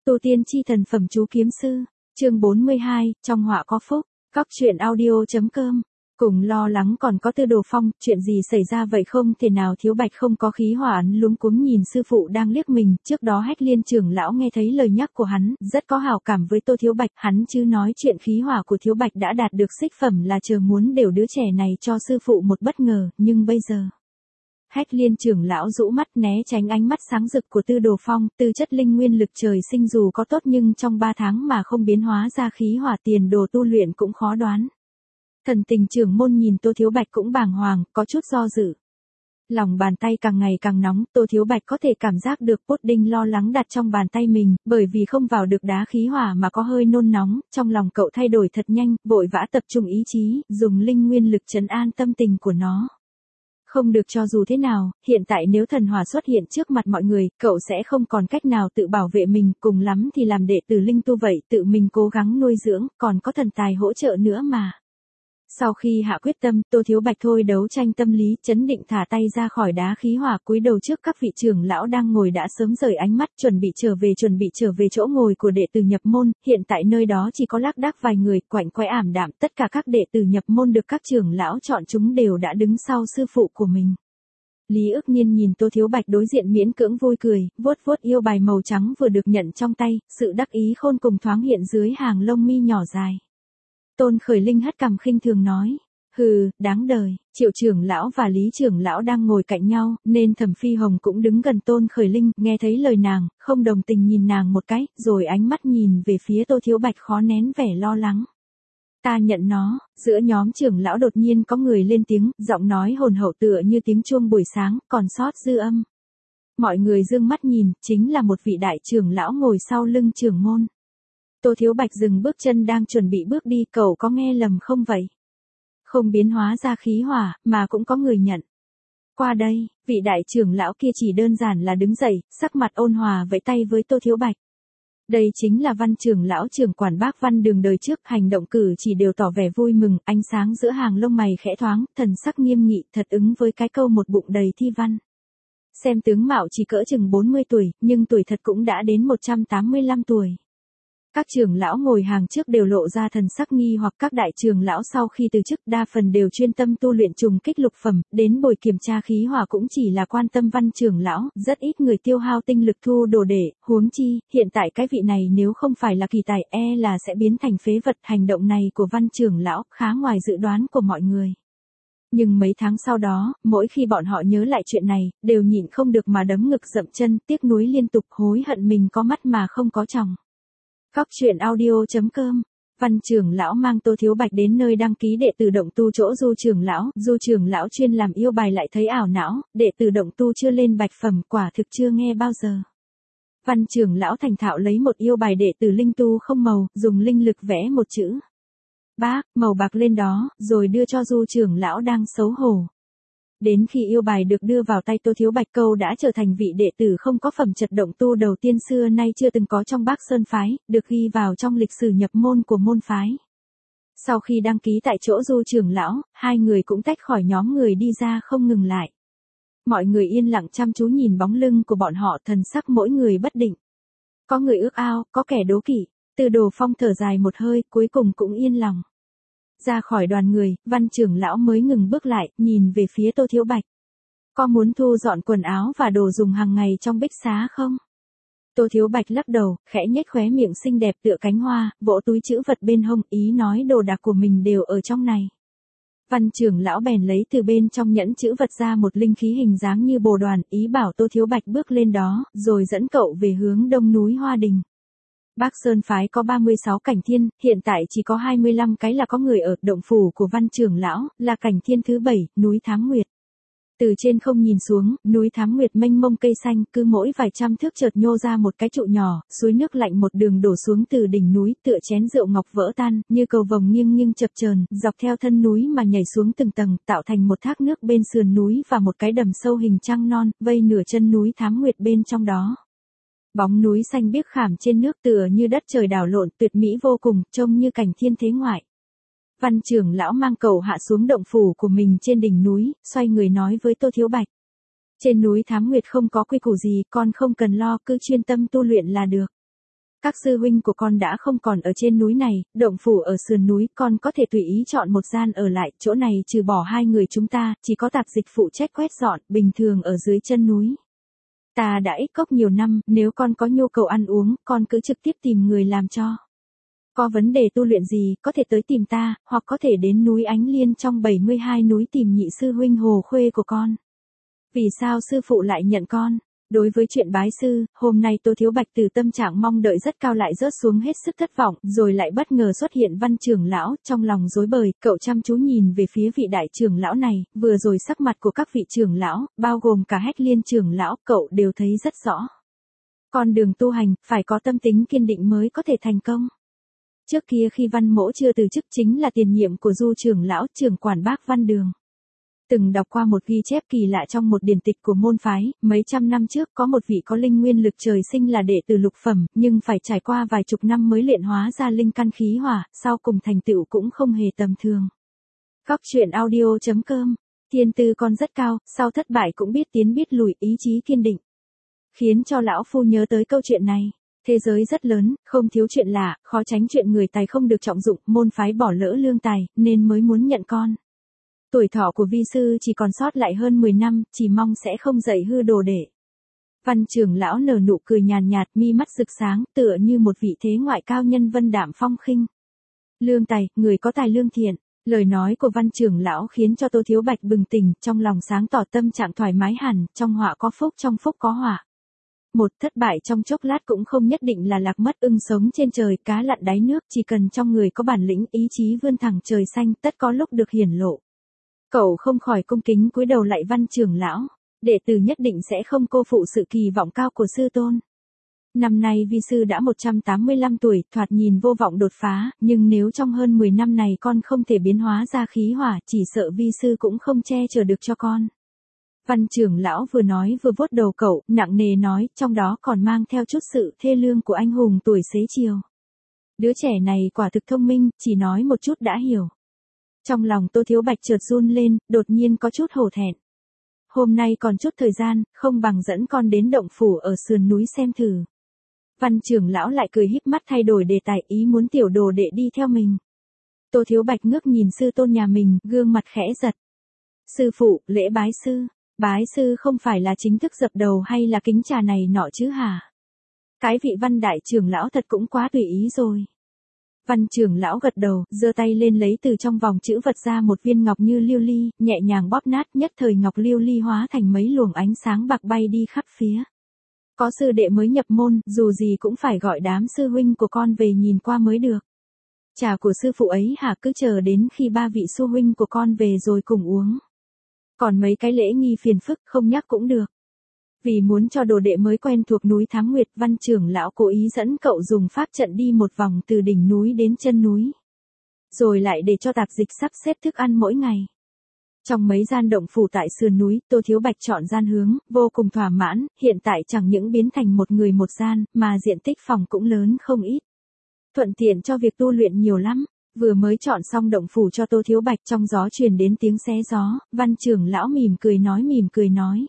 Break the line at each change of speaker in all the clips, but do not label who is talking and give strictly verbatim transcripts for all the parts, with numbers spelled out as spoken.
Tu tiên chi thần phẩm chú kiếm sư, chương bốn mươi hai, trong họa có phúc, Cóc truyện audio chấm com. Cùng lo lắng còn có Tư Đồ Phong, chuyện gì xảy ra vậy không thể nào Thiếu Bạch không có khí hỏa ấn luống cuống nhìn sư phụ đang liếc mình, trước đó Hách Liên trưởng lão nghe thấy lời nhắc của hắn, rất có hảo cảm với Tô Thiếu Bạch, hắn chứ nói chuyện khí hỏa của Thiếu Bạch đã đạt được xích phẩm là chờ muốn đều đứa trẻ này cho sư phụ một bất ngờ, nhưng bây giờ. Hách Liên trưởng lão rũ mắt né tránh ánh mắt sáng rực của Tư Đồ Phong, tư chất linh nguyên lực trời sinh dù có tốt nhưng trong ba tháng mà không biến hóa ra khí hỏa tiền đồ tu luyện cũng khó đoán. Thần Tình trưởng môn nhìn Tô Thiếu Bạch cũng bàng hoàng, có chút do dự. Lòng bàn tay càng ngày càng nóng, Tô Thiếu Bạch có thể cảm giác được pudding lo lắng đặt trong bàn tay mình, bởi vì không vào được đá khí hỏa mà có hơi nôn nóng, trong lòng cậu thay đổi thật nhanh, vội vã tập trung ý chí, dùng linh nguyên lực trấn an tâm tình của nó. Không được cho dù thế nào, hiện tại nếu thần hỏa xuất hiện trước mặt mọi người, cậu sẽ không còn cách nào tự bảo vệ mình, cùng lắm thì làm đệ tử linh tu vậy, tự mình cố gắng nuôi dưỡng, còn có thần tài hỗ trợ nữa mà. Sau khi hạ quyết tâm, Tô Thiếu Bạch thôi đấu tranh tâm lý, chấn định thả tay ra khỏi đá khí hỏa, cúi đầu trước các vị trưởng lão đang ngồi đã sớm rời ánh mắt, chuẩn bị trở về chuẩn bị trở về chỗ ngồi của đệ tử nhập môn, hiện tại nơi đó chỉ có lác đác vài người, quạnh quẽ ảm đạm, tất cả các đệ tử nhập môn được các trưởng lão chọn chúng đều đã đứng sau sư phụ của mình. Lý Ức Nhiên nhìn Tô Thiếu Bạch đối diện miễn cưỡng vui cười, vuốt vuốt yêu bài màu trắng vừa được nhận trong tay, sự đắc ý khôn cùng thoáng hiện dưới hàng lông mi nhỏ dài. Tôn Khởi Linh hất cằm khinh thường nói, hừ, đáng đời, Triệu trưởng lão và Lý trưởng lão đang ngồi cạnh nhau, nên Thẩm Phi Hồng cũng đứng gần Tôn Khởi Linh, nghe thấy lời nàng, không đồng tình nhìn nàng một cái, rồi ánh mắt nhìn về phía Tô Thiếu Bạch khó nén vẻ lo lắng. Ta nhận nó, giữa nhóm trưởng lão đột nhiên có người lên tiếng, giọng nói hồn hậu tựa như tiếng chuông buổi sáng, còn sót dư âm. Mọi người dương mắt nhìn, chính là một vị đại trưởng lão ngồi sau lưng trưởng môn. Tô Thiếu Bạch dừng bước chân đang chuẩn bị bước đi, cậu có nghe lầm không vậy? Không biến hóa ra khí hỏa, mà cũng có người nhận. Qua đây, vị đại trưởng lão kia chỉ đơn giản là đứng dậy, sắc mặt ôn hòa vẫy tay với Tô Thiếu Bạch. Đây chính là Văn trưởng lão trưởng quản Bác Văn Đường đời trước, hành động cử chỉ đều tỏ vẻ vui mừng, ánh sáng giữa hàng lông mày khẽ thoáng, thần sắc nghiêm nghị, thật ứng với cái câu một bụng đầy thi văn. Xem tướng mạo chỉ cỡ chừng bốn mươi tuổi, nhưng tuổi thật cũng đã đến một trăm tám mươi lăm tuổi. Các trưởng lão ngồi hàng trước đều lộ ra thần sắc nghi hoặc các đại trưởng lão sau khi từ chức đa phần đều chuyên tâm tu luyện trùng kích lục phẩm, đến buổi kiểm tra khí hỏa cũng chỉ là quan tâm Văn trưởng lão, rất ít người tiêu hao tinh lực thu đồ để, huống chi, hiện tại cái vị này nếu không phải là kỳ tài e là sẽ biến thành phế vật, hành động này của Văn trưởng lão khá ngoài dự đoán của mọi người. Nhưng mấy tháng sau đó, mỗi khi bọn họ nhớ lại chuyện này, đều nhịn không được mà đấm ngực dậm chân, tiếc nuối liên tục, hối hận mình có mắt mà không có tròng. Cóc truyện audio chấm com. Văn trưởng lão mang Tô Thiếu Bạch đến nơi đăng ký đệ tử động tu chỗ Du trưởng lão, Du trưởng lão chuyên làm yêu bài lại thấy ảo não, đệ tử động tu chưa lên bạch phẩm, quả thực chưa nghe bao giờ. Văn trưởng lão thành thạo lấy một yêu bài đệ tử linh tu không màu, dùng linh lực vẽ một chữ bác màu bạc lên đó, rồi đưa cho Du trưởng lão đang xấu hổ. Đến khi yêu bài được đưa vào tay Tô Thiếu Bạch, câu đã trở thành vị đệ tử không có phẩm chất động tu đầu tiên xưa nay chưa từng có trong Bác Sơn phái, được ghi vào trong lịch sử nhập môn của môn phái. Sau khi đăng ký tại chỗ Du trưởng lão, hai người cũng tách khỏi nhóm người đi ra không ngừng lại. Mọi người yên lặng chăm chú nhìn bóng lưng của bọn họ, thần sắc mỗi người bất định. Có người ước ao, có kẻ đố kỵ. Tư Đồ Phong thở dài một hơi, cuối cùng cũng yên lòng. Ra khỏi đoàn người, Văn trưởng lão mới ngừng bước lại, nhìn về phía Tô Thiếu Bạch. Có muốn thu dọn quần áo và đồ dùng hàng ngày trong bích xá không? Tô Thiếu Bạch lắc đầu, khẽ nhếch khóe miệng xinh đẹp tựa cánh hoa, vỗ túi trữ vật bên hông, ý nói đồ đạc của mình đều ở trong này. Văn trưởng lão bèn lấy từ bên trong nhẫn trữ vật ra một linh khí hình dáng như bồ đoàn, ý bảo Tô Thiếu Bạch bước lên đó, rồi dẫn cậu về hướng đông núi Hoa Đình. Bác Sơn phái có ba mươi sáu cảnh thiên, hiện tại chỉ có hai mươi lăm cái là có người ở, động phủ của Văn trưởng lão, là cảnh thiên thứ bảy, núi Thám Nguyệt. Từ trên không nhìn xuống, núi Thám Nguyệt mênh mông cây xanh, cứ mỗi vài trăm thước chợt nhô ra một cái trụ nhỏ, suối nước lạnh một đường đổ xuống từ đỉnh núi, tựa chén rượu ngọc vỡ tan, như cầu vồng nghiêng nghiêng chập chờn, dọc theo thân núi mà nhảy xuống từng tầng, tạo thành một thác nước bên sườn núi và một cái đầm sâu hình trăng non, vây nửa chân núi Thám Nguyệt bên trong đó. Bóng núi xanh biếc khảm trên nước tựa như đất trời đảo lộn, tuyệt mỹ vô cùng, trông như cảnh thiên thế ngoại. Văn trưởng lão mang cậu hạ xuống động phủ của mình trên đỉnh núi, xoay người nói với Tô Thiếu Bạch. Trên núi Thám Nguyệt không có quy củ gì, con không cần lo, cứ chuyên tâm tu luyện là được. Các sư huynh của con đã không còn ở trên núi này, động phủ ở sườn núi, con có thể tùy ý chọn một gian ở lại, chỗ này trừ bỏ hai người chúng ta, chỉ có tạp dịch phụ trách quét dọn, bình thường ở dưới chân núi. Ta đã ít cốc nhiều năm, nếu con có nhu cầu ăn uống, con cứ trực tiếp tìm người làm cho. Có vấn đề tu luyện gì, có thể tới tìm ta, hoặc có thể đến núi Ánh Liên trong bảy mươi hai núi tìm nhị sư huynh Hồ Khuê của con. Vì sao sư phụ lại nhận con? Đối với chuyện bái sư, hôm nay Tô Thiếu Bạch từ tâm trạng mong đợi rất cao lại rớt xuống hết sức thất vọng, rồi lại bất ngờ xuất hiện Văn trưởng lão, trong lòng rối bời, cậu chăm chú nhìn về phía vị đại trưởng lão này, vừa rồi sắc mặt của các vị trưởng lão, bao gồm cả Hách Liên trưởng lão, cậu đều thấy rất rõ. Con đường tu hành, phải có tâm tính kiên định mới có thể thành công. Trước kia khi Văn Mỗ chưa từ chức chính là tiền nhiệm của Du trưởng lão, trưởng quản Bác Văn Đường. Từng đọc qua một ghi chép kỳ lạ trong một điển tịch của môn phái, mấy trăm năm trước có một vị có linh nguyên lực trời sinh là đệ tử lục phẩm, nhưng phải trải qua vài chục năm mới luyện hóa ra linh căn khí hỏa, sau cùng thành tựu cũng không hề tầm thường. Góc truyện audio chấm com, thiên tư con rất cao, sau thất bại cũng biết tiến biết lùi, ý chí kiên định. Khiến cho lão phu nhớ tới câu chuyện này. Thế giới rất lớn, không thiếu chuyện lạ, khó tránh chuyện người tài không được trọng dụng, môn phái bỏ lỡ lương tài, nên mới muốn nhận con. Tuổi thọ của vi sư chỉ còn sót lại hơn mười năm, chỉ mong sẽ không dạy hư đồ đệ. Văn trưởng lão nở nụ cười nhàn nhạt, mi mắt rực sáng, tựa như một vị thế ngoại cao nhân vân đạm phong khinh. Lương tài, người có tài lương thiện. Lời nói của văn trưởng lão khiến cho Tô Thiếu Bạch bừng tỉnh, trong lòng sáng tỏ, tâm trạng thoải mái hẳn, trong họa có phúc, trong phúc có họa. Một thất bại trong chốc lát cũng không nhất định là lạc mất, ưng sống trên trời, cá lặn đáy nước, chỉ cần trong người có bản lĩnh, ý chí vươn thẳng trời xanh, tất có lúc được hiển lộ. Cậu không khỏi cung kính cúi đầu lại văn trưởng lão, đệ tử nhất định sẽ không cô phụ sự kỳ vọng cao của sư tôn. Năm nay vi sư đã một trăm tám mươi lăm tuổi, thoạt nhìn vô vọng đột phá, nhưng nếu trong hơn mười năm này con không thể biến hóa ra khí hỏa, chỉ sợ vi sư cũng không che chở được cho con. Văn trưởng lão vừa nói vừa vuốt đầu cậu, nặng nề nói, trong đó còn mang theo chút sự thê lương của anh hùng tuổi xế chiều. Đứa trẻ này quả thực thông minh, chỉ nói một chút đã hiểu. Trong lòng Tô Thiếu Bạch chợt run lên, đột nhiên có chút hổ thẹn. Hôm nay còn chút thời gian, không bằng dẫn con đến động phủ ở sườn núi xem thử. Văn trưởng lão lại cười híp mắt thay đổi đề tài, ý muốn tiểu đồ đệ đi theo mình. Tô Thiếu Bạch ngước nhìn sư tôn nhà mình, gương mặt khẽ giật. Sư phụ, lễ bái sư. Bái sư không phải là chính thức dập đầu hay là kính trà này nọ chứ hả? Cái vị Văn đại trưởng lão thật cũng quá tùy ý rồi. Văn trưởng lão gật đầu, giơ tay lên lấy từ trong vòng chữ vật ra một viên ngọc như lưu ly, nhẹ nhàng bóp nát, nhất thời ngọc lưu ly hóa thành mấy luồng ánh sáng bạc bay đi khắp phía. Có sư đệ mới nhập môn, dù gì cũng phải gọi đám sư huynh của con về nhìn qua mới được. Trà của sư phụ ấy hả, cứ chờ đến khi ba vị sư huynh của con về rồi cùng uống. Còn mấy cái lễ nghi phiền phức không nhắc cũng được. Vì muốn cho đồ đệ mới quen thuộc núi Thám Nguyệt, văn trưởng lão cố ý dẫn cậu dùng pháp trận đi một vòng từ đỉnh núi đến chân núi. Rồi lại để cho tạp dịch sắp xếp thức ăn mỗi ngày. Trong mấy gian động phủ tại sườn núi, Tô Thiếu Bạch chọn gian hướng, vô cùng thỏa mãn, hiện tại chẳng những biến thành một người một gian, mà diện tích phòng cũng lớn không ít. Thuận tiện cho việc tu luyện nhiều lắm. Vừa mới chọn xong động phủ cho Tô Thiếu Bạch, trong gió truyền đến tiếng xé gió, văn trưởng lão mỉm cười nói mỉm cười nói.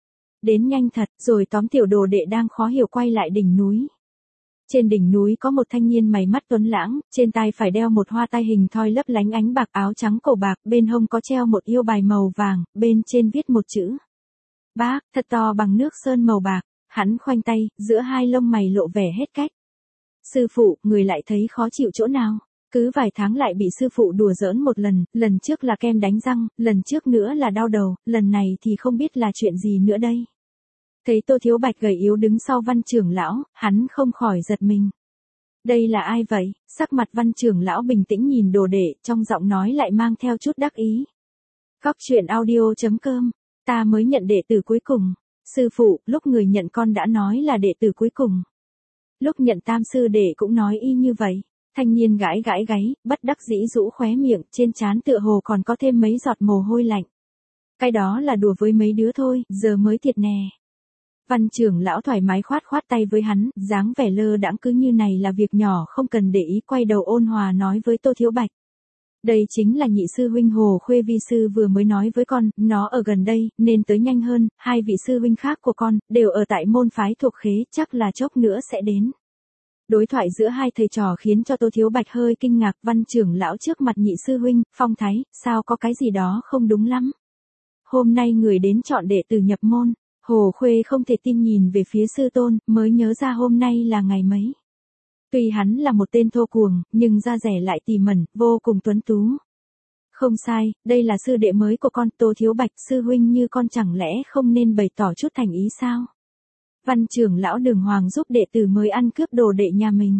Đến nhanh thật, rồi tóm tiểu đồ đệ đang khó hiểu quay lại đỉnh núi. Trên đỉnh núi có một thanh niên mày mắt tuấn lãng, trên tai phải đeo một hoa tai hình thoi lấp lánh ánh bạc, áo trắng cổ bạc, bên hông có treo một yêu bài màu vàng, bên trên viết một chữ. Bác, thật to bằng nước sơn màu bạc, hắn khoanh tay, giữa hai lông mày lộ vẻ hết cách. Sư phụ, người lại thấy khó chịu chỗ nào? Cứ vài tháng lại bị sư phụ đùa giỡn một lần, lần trước là kem đánh răng, lần trước nữa là đau đầu, lần này thì không biết là chuyện gì nữa đây. Thấy Tô Thiếu Bạch gầy yếu đứng sau văn trưởng lão, hắn không khỏi giật mình. Đây là ai vậy? Sắc mặt văn trưởng lão bình tĩnh nhìn đồ đệ, trong giọng nói lại mang theo chút đắc ý. Góc truyện audio chấm com, ta mới nhận đệ tử cuối cùng. Sư phụ, lúc người nhận con đã nói là đệ tử cuối cùng. Lúc nhận tam sư đệ cũng nói y như vậy. Thanh niên gãi gãi gáy, bất đắc dĩ rũ khóe miệng, trên trán tựa hồ còn có thêm mấy giọt mồ hôi lạnh. Cái đó là đùa với mấy đứa thôi, giờ mới thiệt nè. Văn trưởng lão thoải mái khoát khoát tay với hắn, dáng vẻ lơ đãng cứ như này là việc nhỏ không cần để ý, quay đầu ôn hòa nói với Tô Thiếu Bạch. Đây chính là nhị sư huynh Hồ Khuê vi sư vừa mới nói với con, nó ở gần đây, nên tới nhanh hơn, hai vị sư huynh khác của con, đều ở tại môn phái thuộc khế, chắc là chốc nữa sẽ đến. Đối thoại giữa hai thầy trò khiến cho Tô Thiếu Bạch hơi kinh ngạc. Văn trưởng lão trước mặt nhị sư huynh, phong thái, sao có cái gì đó không đúng lắm. Hôm nay người đến chọn đệ tử nhập môn. Hồ Khuê không thể tin nhìn về phía sư tôn, mới nhớ ra hôm nay là ngày mấy. Tuy hắn là một tên thô cuồng, nhưng da dẻ lại tỉ mẩn, vô cùng tuấn tú. Không sai, đây là sư đệ mới của con. Tô Thiếu Bạch, sư huynh như con chẳng lẽ không nên bày tỏ chút thành ý sao? Văn trưởng lão Đường Hoàng giúp đệ tử mới ăn cướp đồ đệ nhà mình.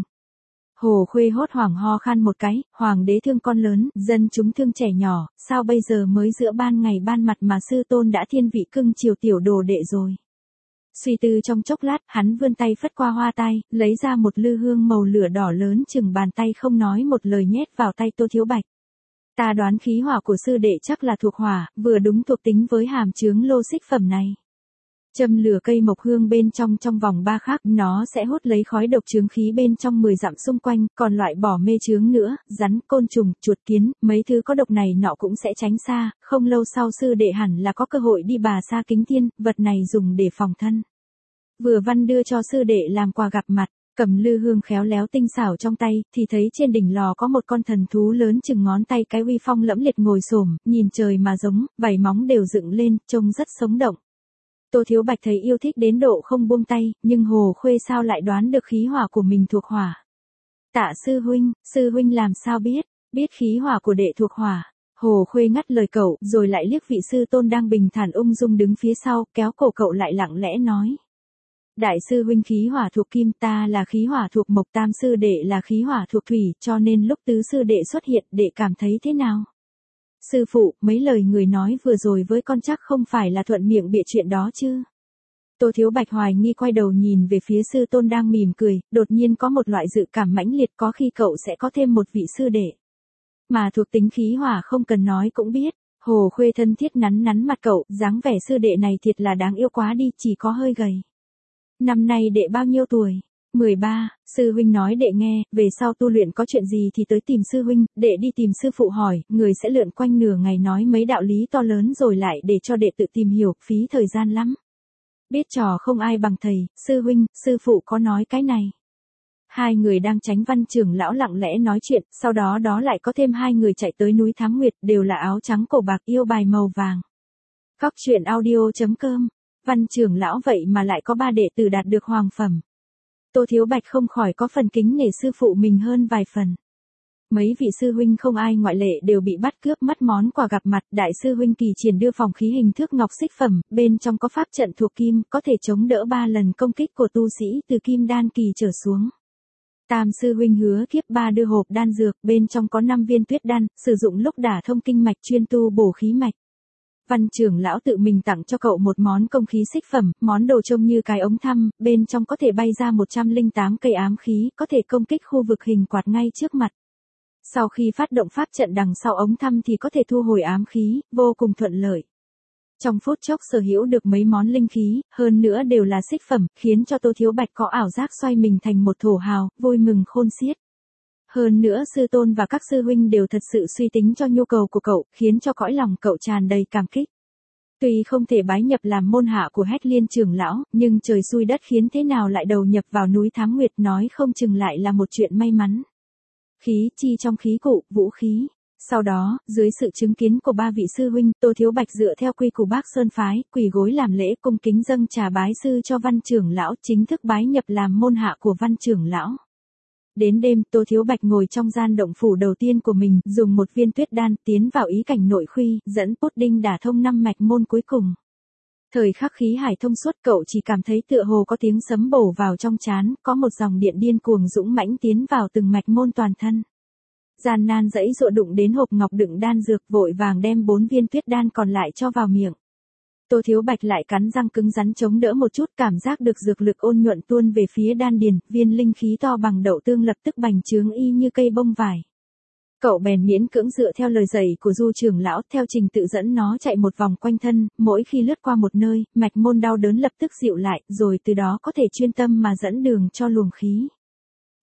Hồ Khuê hốt hoảng ho khan một cái, hoàng đế thương con lớn, dân chúng thương trẻ nhỏ, sao bây giờ mới giữa ban ngày ban mặt mà sư tôn đã thiên vị cưng chiều tiểu đồ đệ rồi. Suy tư trong chốc lát, hắn vươn tay phất qua hoa tai, lấy ra một lư hương màu lửa đỏ lớn chừng bàn tay, không nói một lời nhét vào tay Tô Thiếu Bạch. Ta đoán khí hỏa của sư đệ chắc là thuộc hỏa, vừa đúng thuộc tính với hàm chướng lô xích phẩm này. Châm lửa cây mộc hương bên trong trong vòng ba khắc, nó sẽ hút lấy khói độc chướng khí bên trong mười dặm xung quanh, còn loại bỏ mê chướng nữa, rắn, côn trùng, chuột kiến, mấy thứ có độc này nọ cũng sẽ tránh xa, không lâu sau sư đệ hẳn là có cơ hội đi Bà Sa Kính Thiên, vật này dùng để phòng thân. Vừa văn đưa cho sư đệ làm quà gặp mặt, cầm lư hương khéo léo tinh xảo trong tay, thì thấy trên đỉnh lò có một con thần thú lớn chừng ngón tay cái uy phong lẫm liệt ngồi xổm, nhìn trời mà giống, vảy móng đều dựng lên, trông rất sống động. Tô Thiếu Bạch thấy yêu thích đến độ không buông tay, nhưng Hồ Khuê sao lại đoán được khí hỏa của mình thuộc hỏa. Tạ sư huynh, sư huynh làm sao biết, biết khí hỏa của đệ thuộc hỏa. Hồ Khuê ngắt lời cậu, rồi lại liếc vị sư tôn đang bình thản ung dung đứng phía sau, kéo cổ cậu lại lặng lẽ nói. Đại sư huynh khí hỏa thuộc kim, ta là khí hỏa thuộc mộc, tam sư đệ là khí hỏa thuộc thủy, cho nên lúc tứ sư đệ xuất hiện, đệ cảm thấy thế nào? Sư phụ, mấy lời người nói vừa rồi với con chắc không phải là thuận miệng bịa chuyện đó chứ? Tô Thiếu Bạch hoài nghi quay đầu nhìn về phía sư tôn đang mỉm cười, đột nhiên có một loại dự cảm mãnh liệt, có khi cậu sẽ có thêm một vị sư đệ. Mà thuộc tính khí hỏa không cần nói cũng biết. Hồ Khuê thân thiết nắn nắn mặt cậu, dáng vẻ sư đệ này thiệt là đáng yêu quá đi, chỉ có hơi gầy. Năm nay đệ bao nhiêu tuổi? mười ba, sư huynh nói đệ nghe, về sau tu luyện có chuyện gì thì tới tìm sư huynh, đệ đi tìm sư phụ hỏi, người sẽ lượn quanh nửa ngày nói mấy đạo lý to lớn rồi lại để cho đệ tự tìm hiểu, phí thời gian lắm. Biết trò không ai bằng thầy, sư huynh, sư phụ có nói cái này. Hai người đang tránh văn trưởng lão lặng lẽ nói chuyện, sau đó đó lại có thêm hai người chạy tới núi Thám Nguyệt, đều là áo trắng cổ bạc yêu bài màu vàng. Cóc truyện audio chấm com, văn trưởng lão vậy mà lại có ba đệ tử đạt được hoàng phẩm. Tô Thiếu Bạch không khỏi có phần kính nể sư phụ mình hơn vài phần. Mấy vị sư huynh không ai ngoại lệ đều bị bắt cướp mất món quà gặp mặt. Đại sư huynh Kỳ Triển đưa phòng khí hình thước ngọc xích phẩm, bên trong có pháp trận thuộc kim, có thể chống đỡ ba lần công kích của tu sĩ từ kim đan kỳ trở xuống. Tam sư huynh Hứa Kiếp Ba đưa hộp đan dược, bên trong có năm viên tuyết đan, sử dụng lúc đả thông kinh mạch chuyên tu bổ khí mạch. Văn trưởng lão tự mình tặng cho cậu một món công khí xích phẩm, món đồ trông như cái ống thăm, bên trong có thể bay ra một trăm lẻ tám cây ám khí, có thể công kích khu vực hình quạt ngay trước mặt. Sau khi phát động pháp trận đằng sau ống thăm thì có thể thu hồi ám khí, vô cùng thuận lợi. Trong phút chốc sở hữu được mấy món linh khí, hơn nữa đều là xích phẩm, khiến cho Tô Thiếu Bạch có ảo giác xoay mình thành một thổ hào, vui mừng khôn xiết. Hơn nữa sư tôn và các sư huynh đều thật sự suy tính cho nhu cầu của cậu, khiến cho cõi lòng cậu tràn đầy cảm kích. Tuy không thể bái nhập làm môn hạ của Hách Liên trưởng lão, nhưng trời xui đất khiến thế nào lại đầu nhập vào núi Thám Nguyệt, nói không chừng lại là một chuyện may mắn. Khí chi trong khí cụ, vũ khí. Sau đó, dưới sự chứng kiến của ba vị sư huynh, Tô Thiếu Bạch dựa theo quy củ Bác Sơn phái, quỳ gối làm lễ cung kính dâng trà bái sư cho Văn trưởng lão, chính thức bái nhập làm môn hạ của Văn trưởng lão. Đến đêm, Tô Thiếu Bạch ngồi trong gian động phủ đầu tiên của mình, dùng một viên tuyết đan tiến vào ý cảnh nội khuy, dẫn pudding đả thông năm mạch môn cuối cùng. Thời khắc khí hải thông suốt, cậu chỉ cảm thấy tựa hồ có tiếng sấm bổ vào trong trán, có một dòng điện điên cuồng dũng mãnh tiến vào từng mạch môn toàn thân. Gian nan dãy dụa đụng đến hộp ngọc đựng đan dược, vội vàng đem bốn viên tuyết đan còn lại cho vào miệng. Tô Thiếu Bạch lại cắn răng cứng rắn chống đỡ một chút, cảm giác được dược lực ôn nhuận tuôn về phía đan điền, viên linh khí to bằng đậu tương lập tức bành trướng y như cây bông vải. Cậu bèn miễn cưỡng dựa theo lời dạy của Du trưởng lão, theo trình tự dẫn nó chạy một vòng quanh thân, mỗi khi lướt qua một nơi, mạch môn đau đớn lập tức dịu lại, rồi từ đó có thể chuyên tâm mà dẫn đường cho luồng khí.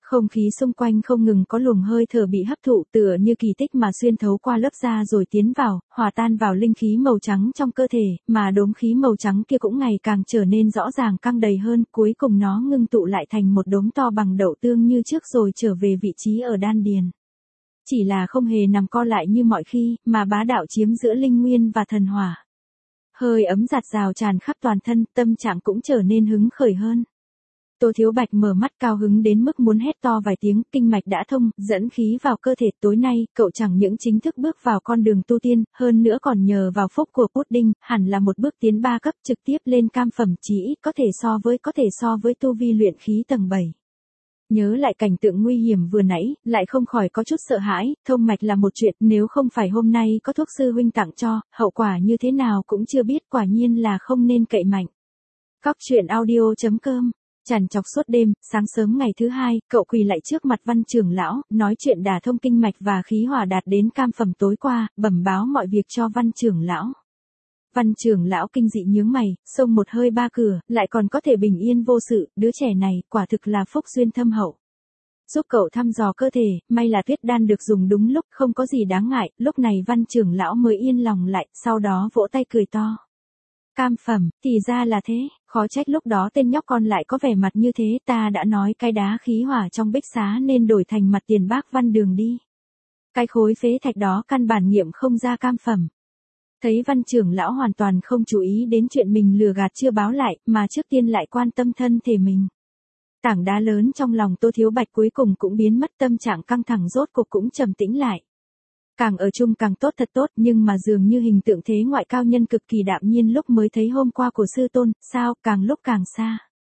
Không khí xung quanh không ngừng có luồng hơi thở bị hấp thụ tựa như kỳ tích mà xuyên thấu qua lớp da rồi tiến vào, hòa tan vào linh khí màu trắng trong cơ thể, mà đốm khí màu trắng kia cũng ngày càng trở nên rõ ràng căng đầy hơn, cuối cùng nó ngưng tụ lại thành một đốm to bằng đậu tương như trước rồi trở về vị trí ở đan điền. Chỉ là không hề nằm co lại như mọi khi, mà bá đạo chiếm giữa linh nguyên và thần hỏa. Hơi ấm giạt rào tràn khắp toàn thân, tâm trạng cũng trở nên hứng khởi hơn. Tô Thiếu Bạch mở mắt cao hứng đến mức muốn hét to vài tiếng, kinh mạch đã thông, dẫn khí vào cơ thể. Tối nay, cậu chẳng những chính thức bước vào con đường tu tiên, hơn nữa còn nhờ vào phúc của pudding, hẳn là một bước tiến ba cấp trực tiếp lên cam phẩm, chỉ ít có thể so với có thể so với tu vi luyện khí tầng bảy. Nhớ lại cảnh tượng nguy hiểm vừa nãy, lại không khỏi có chút sợ hãi, thông mạch là một chuyện, nếu không phải hôm nay có thuốc sư huynh tặng cho, hậu quả như thế nào cũng chưa biết, quả nhiên là không nên cậy mạnh. Cóc truyện audio chấm com. Trằn trọc suốt đêm, sáng sớm ngày thứ hai, cậu quỳ lại trước mặt Văn trưởng lão, nói chuyện đả thông kinh mạch và khí hỏa đạt đến cam phẩm tối qua, bẩm báo mọi việc cho Văn trưởng lão. Văn trưởng lão kinh dị nhướng mày, xông một hơi ba cửa, lại còn có thể bình yên vô sự, đứa trẻ này, quả thực là phúc duyên thâm hậu. Giúp cậu thăm dò cơ thể, may là tuyết đan được dùng đúng lúc, không có gì đáng ngại, lúc này Văn trưởng lão mới yên lòng lại, sau đó vỗ tay cười to. Cam phẩm, thì ra là thế, khó trách lúc đó tên nhóc con lại có vẻ mặt như thế, ta đã nói cái đá khí hỏa trong bích xá nên đổi thành mặt tiền bác Văn Đường đi. Cái khối phế thạch đó căn bản nghiệm không ra cam phẩm. Thấy Văn trưởng lão hoàn toàn không chú ý đến chuyện mình lừa gạt chưa báo lại, mà trước tiên lại quan tâm thân thể mình. Tảng đá lớn trong lòng Tô Thiếu Bạch cuối cùng cũng biến mất, tâm trạng căng thẳng rốt cuộc cũng trầm tĩnh lại. Càng ở chung càng tốt thật tốt, nhưng mà dường như hình tượng thế ngoại cao nhân cực kỳ đạm nhiên lúc mới thấy hôm qua của sư tôn, sao, càng lúc càng xa.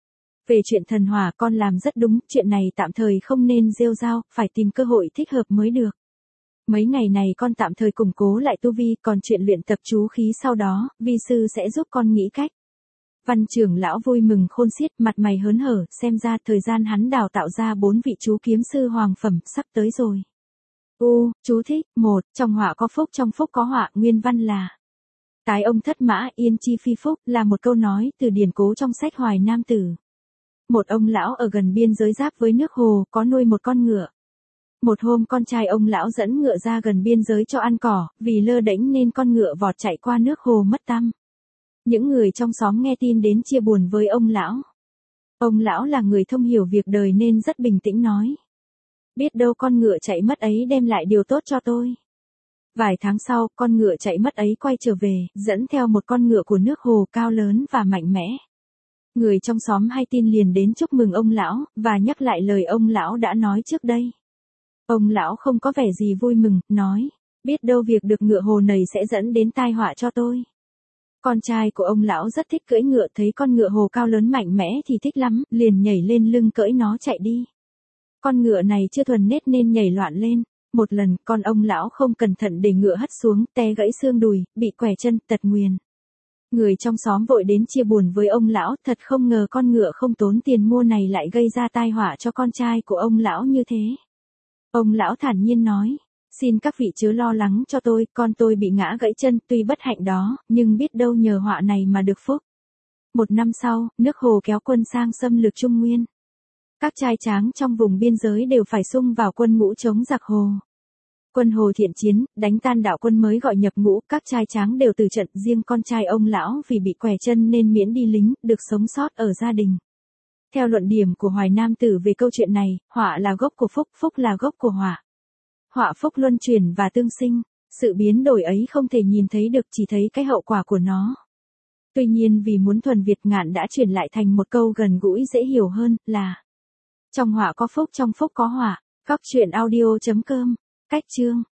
Về chuyện thần hỏa con làm rất đúng, chuyện này tạm thời không nên rêu rao, phải tìm cơ hội thích hợp mới được. Mấy ngày này con tạm thời củng cố lại tu vi, còn chuyện luyện tập chú khí sau đó, vi sư sẽ giúp con nghĩ cách. Văn trưởng lão vui mừng khôn xiết, mặt mày hớn hở, xem ra thời gian hắn đào tạo ra bốn vị chú kiếm sư hoàng phẩm, sắp tới rồi. U, chú thích, một, trong họa có phúc, trong phúc có họa, nguyên văn là tái ông thất mã, yên chi phi phúc, là một câu nói từ điển cố trong sách Hoài Nam Tử. Một ông lão ở gần biên giới giáp với nước Hồ, có nuôi một con ngựa. Một hôm con trai ông lão dẫn ngựa ra gần biên giới cho ăn cỏ, vì lơ đễnh nên con ngựa vọt chạy qua nước Hồ mất tăm. Những người trong xóm nghe tin đến chia buồn với ông lão. Ông lão là người thông hiểu việc đời nên rất bình tĩnh nói. Biết đâu con ngựa chạy mất ấy đem lại điều tốt cho tôi. Vài tháng sau, con ngựa chạy mất ấy quay trở về, dẫn theo một con ngựa của nước Hồ cao lớn và mạnh mẽ. Người trong xóm hay tin liền đến chúc mừng ông lão, và nhắc lại lời ông lão đã nói trước đây. Ông lão không có vẻ gì vui mừng, nói, biết đâu việc được ngựa Hồ này sẽ dẫn đến tai họa cho tôi. Con trai của ông lão rất thích cưỡi ngựa, thấy con ngựa Hồ cao lớn mạnh mẽ thì thích lắm, liền nhảy lên lưng cưỡi nó chạy đi. Con ngựa này chưa thuần nết nên nhảy loạn lên. Một lần, con ông lão không cẩn thận để ngựa hất xuống, té gãy xương đùi, bị quẻ chân, tật nguyền. Người trong xóm vội đến chia buồn với ông lão, thật không ngờ con ngựa không tốn tiền mua này lại gây ra tai họa cho con trai của ông lão như thế. Ông lão thản nhiên nói, xin các vị chớ lo lắng cho tôi, con tôi bị ngã gãy chân, tuy bất hạnh đó, nhưng biết đâu nhờ họa này mà được phúc. Một năm sau, nước Hồ kéo quân sang xâm lược Trung Nguyên. Các trai tráng trong vùng biên giới đều phải xung vào quân ngũ chống giặc Hồ. Quân Hồ thiện chiến, đánh tan đạo quân mới gọi nhập ngũ, các trai tráng đều từ trận, riêng con trai ông lão vì bị quẻ chân nên miễn đi lính, được sống sót ở gia đình. Theo luận điểm của Hoài Nam Tử về câu chuyện này, họa là gốc của phúc, phúc là gốc của họa. Họa phúc luân chuyển và tương sinh, sự biến đổi ấy không thể nhìn thấy được, chỉ thấy cái hậu quả của nó. Tuy nhiên vì muốn thuần Việt, Ngạn đã chuyển lại thành một câu gần gũi dễ hiểu hơn, là trong họa có phúc, trong phúc có họa. Cóc truyện audio chấm com. Cách chương